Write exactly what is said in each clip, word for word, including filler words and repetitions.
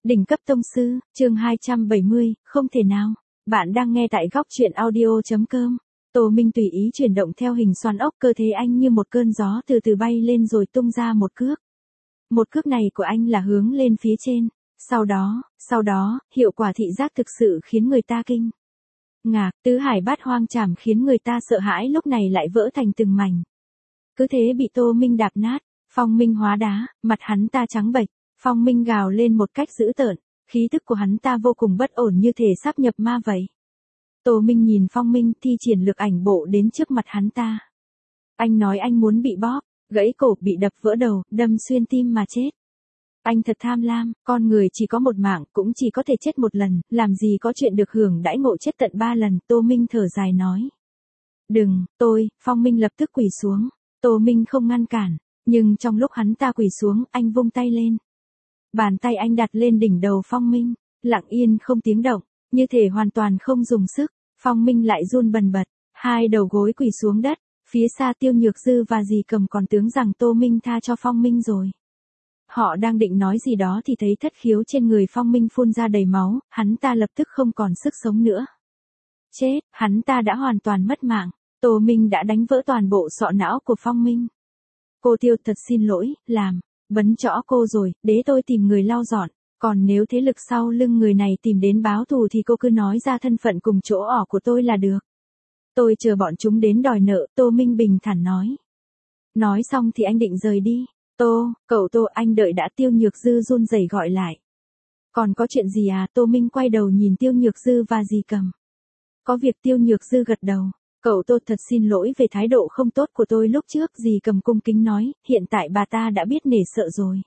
Đỉnh cấp tông sư, chương hai trăm bảy mươi, không thể nào. Bạn đang nghe tại góc truyện audio.com. Tô Minh tùy ý chuyển động theo hình xoắn ốc, cơ thể anh như một cơn gió từ từ bay lên rồi tung ra một cước. Một cước này của anh là hướng lên phía trên. Sau đó, sau đó, hiệu quả thị giác thực sự khiến người ta kinh ngạc, tứ hải bát hoang chảm khiến người ta sợ hãi lúc này lại vỡ thành từng mảnh. Cứ thế bị Tô Minh đạp nát, Phong Minh hóa đá, mặt hắn ta trắng bệch. Phong Minh gào lên một cách dữ tợn, khí tức của hắn ta vô cùng bất ổn như thể sắp nhập ma vậy. Tô Minh nhìn Phong Minh thi triển lực ảnh bộ đến trước mặt hắn ta. Anh nói anh muốn bị bóp, gãy cổ, bị đập vỡ đầu, đâm xuyên tim mà chết. Anh thật tham lam, con người chỉ có một mạng, cũng chỉ có thể chết một lần, làm gì có chuyện được hưởng đãi ngộ chết tận ba lần. Tô Minh thở dài nói. Đừng, tôi, Phong Minh lập tức quỳ xuống. Tô Minh không ngăn cản, nhưng trong lúc hắn ta quỳ xuống, anh vung tay lên. Bàn tay anh đặt lên đỉnh đầu Phong Minh, lặng yên không tiếng động, như thể hoàn toàn không dùng sức. Phong Minh lại run bần bật, hai đầu gối quỳ xuống đất. Phía xa Tiêu Nhược Dư và Dì Cầm còn tưởng rằng Tô Minh tha cho Phong Minh rồi. Họ đang định nói gì đó thì thấy thất khiếu trên người Phong Minh phun ra đầy máu, hắn ta lập tức không còn sức sống nữa. Chết, hắn ta đã hoàn toàn mất mạng. Tô Minh đã đánh vỡ toàn bộ sọ não của Phong Minh. Cô Tiêu, thật xin lỗi, làm bấn chõ cô rồi, để tôi tìm người lau dọn. Còn nếu thế lực sau lưng người này tìm đến báo thù thì cô cứ nói ra thân phận cùng chỗ ở của tôi là được. Tôi chờ bọn chúng đến đòi nợ, Tô Minh bình thản nói. Nói xong thì anh định rời đi. Tô, cậu Tô, anh đợi đã. Tiêu Nhược Dư run rẩy gọi lại. Còn có chuyện gì à? Tô Minh quay đầu nhìn Tiêu Nhược Dư và Dì Cầm. Có việc. Tiêu Nhược Dư gật đầu. Cậu Tô, thật xin lỗi về thái độ không tốt của tôi lúc trước. Dì Cầm cung kính nói, hiện tại bà ta đã biết nể sợ rồi.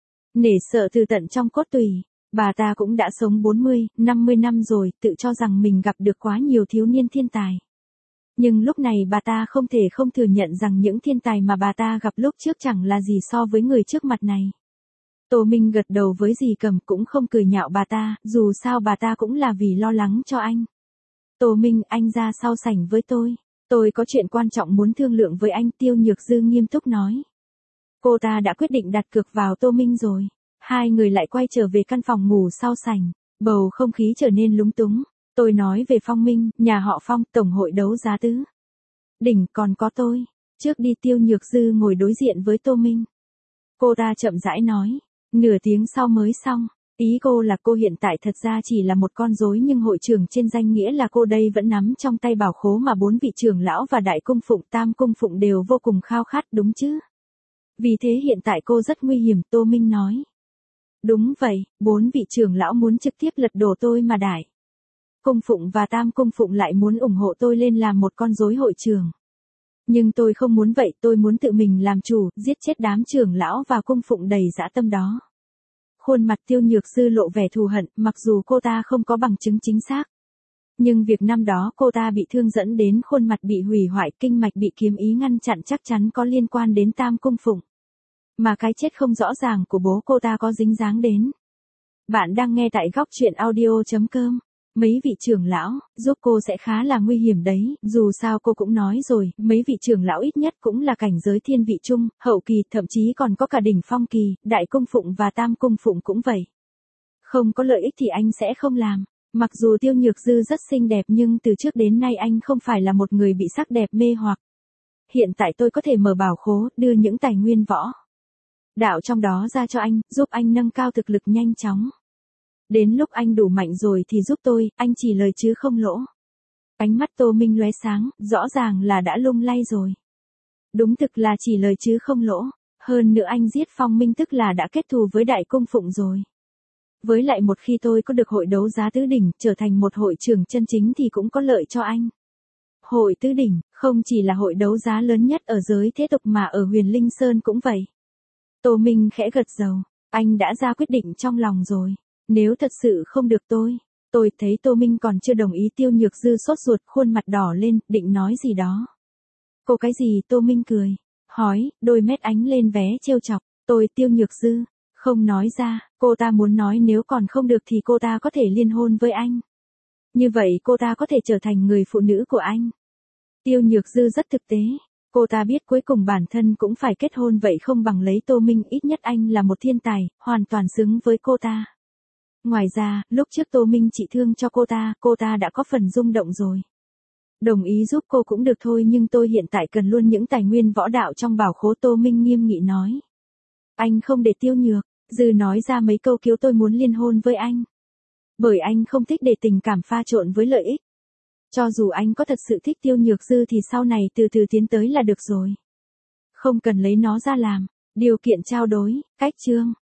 Nể sợ từ tận trong cốt tủy. Bà ta cũng đã sống bốn mươi, năm mươi năm rồi, tự cho rằng mình gặp được quá nhiều thiếu niên thiên tài. Nhưng lúc này bà ta không thể không thừa nhận rằng những thiên tài mà bà ta gặp lúc trước chẳng là gì so với người trước mặt này. Tô Minh gật đầu với Dì Cầm, cũng không cười nhạo bà ta, dù sao bà ta cũng là vì lo lắng cho anh. Tô Minh, anh ra sau sảnh với tôi. Tôi có chuyện quan trọng muốn thương lượng với anh. Tiêu Nhược Dư nghiêm túc nói. Cô ta đã quyết định đặt cược vào Tô Minh rồi. Hai người lại quay trở về căn phòng ngủ sau sảnh. Bầu không khí trở nên lúng túng. Tôi nói về Phong Minh, nhà họ Phong, tổng hội đấu giá tứ đỉnh, còn có tôi. Trước đi. Tiêu Nhược Dư ngồi đối diện với Tô Minh. Cô ta chậm rãi nói. Nửa tiếng sau mới xong. Ý cô là cô hiện tại thật ra chỉ là một con rối, nhưng hội trưởng trên danh nghĩa là cô đây vẫn nắm trong tay bảo khố mà bốn vị trưởng lão và đại cung phụng, tam cung phụng đều vô cùng khao khát, đúng chứ? Vì thế hiện tại cô rất nguy hiểm. Tô Minh nói. Đúng vậy, bốn vị trưởng lão muốn trực tiếp lật đổ tôi mà đại cung phụng và tam cung phụng lại muốn ủng hộ tôi lên làm một con rối hội trưởng. Nhưng tôi không muốn vậy, tôi muốn tự mình làm chủ, giết chết đám trưởng lão và cung phụng đầy dã tâm đó. Khuôn mặt Tiêu Nhược Dư lộ vẻ thù hận, mặc dù cô ta không có bằng chứng chính xác. Nhưng việc năm đó cô ta bị thương dẫn đến khuôn mặt bị hủy hoại, kinh mạch bị kiếm ý ngăn chặn chắc chắn có liên quan đến tam cung phụng. Mà cái chết không rõ ràng của bố cô ta có dính dáng đến. Bạn đang nghe tại góc truyện audio.com. Mấy vị trưởng lão, giúp cô sẽ khá là nguy hiểm đấy, dù sao cô cũng nói rồi, mấy vị trưởng lão ít nhất cũng là cảnh giới thiên vị trung, hậu kỳ, thậm chí còn có cả đỉnh phong kỳ, đại cung phụng và tam cung phụng cũng vậy. Không có lợi ích thì anh sẽ không làm. Mặc dù Tiêu Nhược Dư rất xinh đẹp nhưng từ trước đến nay anh không phải là một người bị sắc đẹp mê hoặc. Hiện tại tôi có thể mở bảo khố, đưa những tài nguyên võ đạo trong đó ra cho anh, giúp anh nâng cao thực lực nhanh chóng. Đến lúc anh đủ mạnh rồi thì giúp tôi, anh chỉ lời chứ không lỗ. Ánh mắt Tô Minh lóe sáng, rõ ràng là đã lung lay rồi. Đúng thực là chỉ lời chứ không lỗ. Hơn nữa anh giết Phong Minh tức là đã kết thù với đại cung phụng rồi. Với lại một khi tôi có được hội đấu giá tứ đỉnh, trở thành một hội trưởng chân chính thì cũng có lợi cho anh. Hội tứ đỉnh, không chỉ là hội đấu giá lớn nhất ở giới thế tục mà ở Huyền Linh Sơn cũng vậy. Tô Minh khẽ gật đầu, anh đã ra quyết định trong lòng rồi. Nếu thật sự không được tôi, tôi thấy Tô Minh còn chưa đồng ý. Tiêu Nhược Dư sốt ruột, khuôn mặt đỏ lên, định nói gì đó. Cô cái gì? Tô Minh cười, hỏi, đôi mét ánh lên vé trêu chọc. Tôi. Tiêu Nhược Dư không nói ra, cô ta muốn nói nếu còn không được thì cô ta có thể liên hôn với anh. Như vậy cô ta có thể trở thành người phụ nữ của anh. Tiêu Nhược Dư rất thực tế. Cô ta biết cuối cùng bản thân cũng phải kết hôn, vậy không bằng lấy Tô Minh, ít nhất anh là một thiên tài, hoàn toàn xứng với cô ta. Ngoài ra, lúc trước Tô Minh trị thương cho cô ta, cô ta đã có phần rung động rồi. Đồng ý giúp cô cũng được thôi nhưng tôi hiện tại cần luôn những tài nguyên võ đạo trong bảo khố, Tô Minh nghiêm nghị nói. Anh không để Tiêu Nhược Dư nói ra mấy câu cứu tôi muốn liên hôn với anh. Bởi anh không thích để tình cảm pha trộn với lợi ích. Cho dù anh có thật sự thích Tiêu Nhược Dư thì sau này từ từ tiến tới là được rồi. Không cần lấy nó ra làm điều kiện trao đổi. Cách chương